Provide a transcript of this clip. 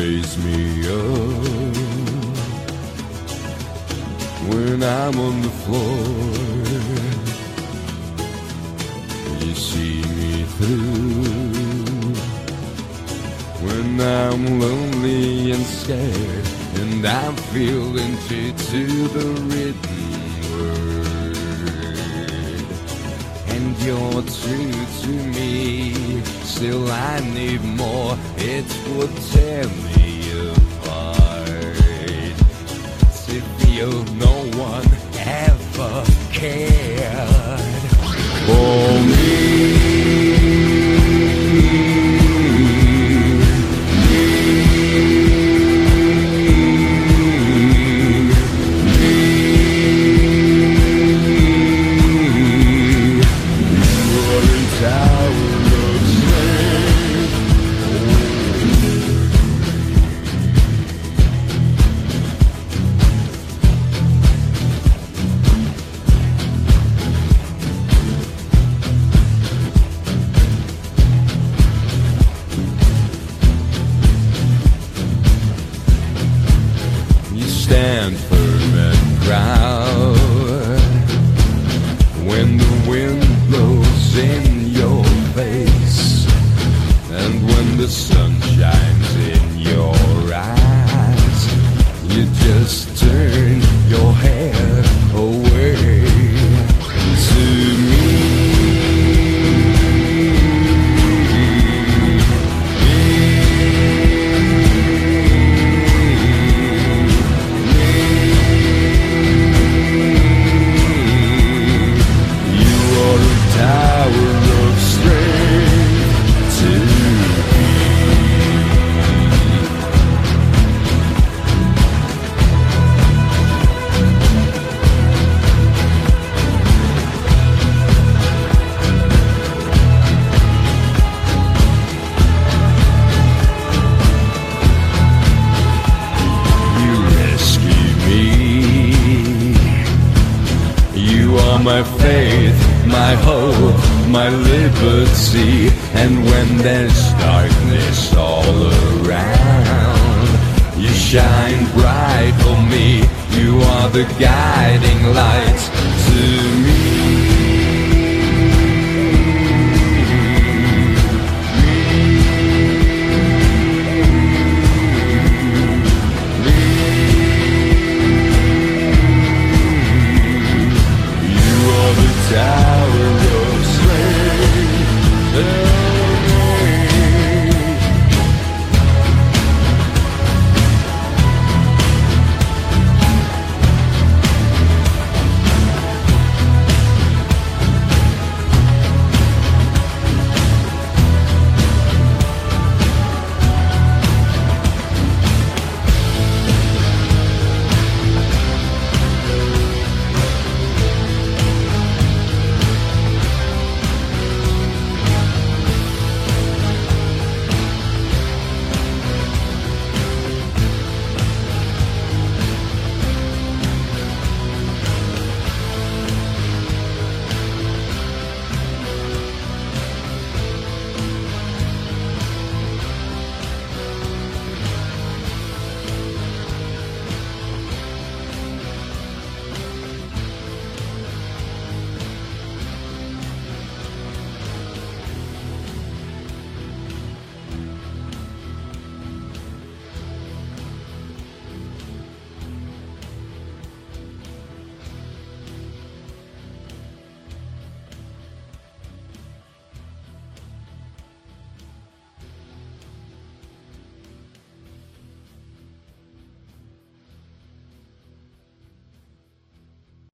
raise me up when I'm on the floor. You see me through when I'm lonely and scared, and I'm feeling true to the written word. And you're true to me, still I need more. It would tear me apart to feel no one ever cared for me. Stand firm and proud when the wind blows in your face, and when the sun shines in your eyes, you just turn your head away to me. My faith, my hope, my liberty, and when there's darkness all around, you shine bright for me. You are the guiding light to me.